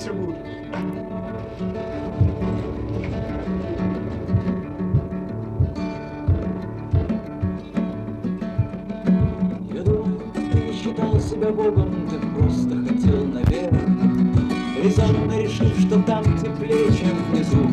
Петербург. Я думаю, ты не считал себя Богом, ты просто хотел наверх, резонно решив, что там теплее, чем внизу.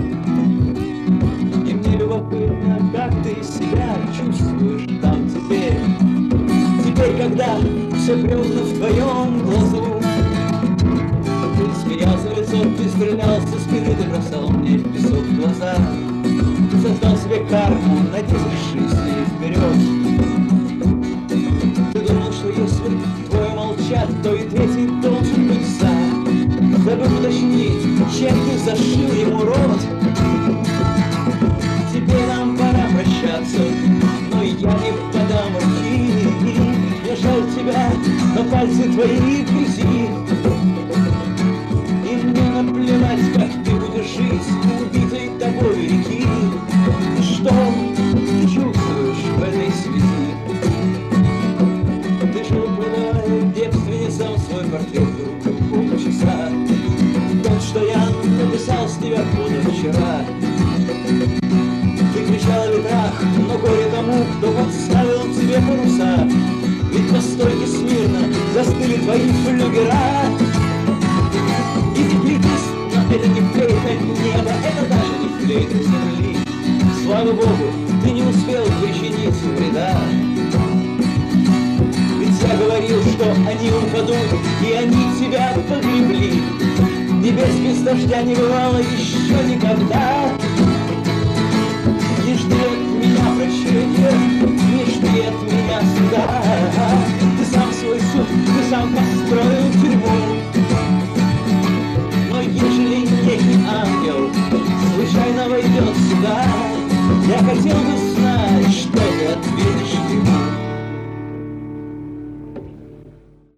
И мне любопытно, как ты себя чувствуешь там теперь. Теперь, когда все бревна в твоем глазу. Ты смеялся в лицо, ты стрелял со спины, ты бросал мне песок в глаза. Ты создал себе карму, надеявшись с ней вперед. Ты думал, что если двое молчат, то и третий должен быть за. Забыл уточнить, чем ты зашил ему рот. Теперь нам пора прощаться, но я не подам руки. Я жаль тебя, но пальцы твои в грязи. И мне наплевать, как ты будешь жить у убитой тобой реки. И что ты чувствуешь в этой связи? Ты жил, продавая девственницам свой портрет друг полчаса. Тот, что я написал с тебя позавчера. Ты кричал о ветрах, но горе тому, кто подставил тебе паруса. Ведь по стойке смирно застыли твои флюгера. И ты кричишь, но это не флейта неба, это даже не флейта земли. Слава Богу, ты не успел причинить вреда. Ведь я говорил, что они упадут, и они тебя погребли. Небес без дождя не бывало еще никогда. Не жди от меня прощения, не жди от меня суда. Ты сам свой суд, ты сам построил тюрьму. Но ежели некий ангел случайно войдет сюда, я хотел бы знать, что ты ответишь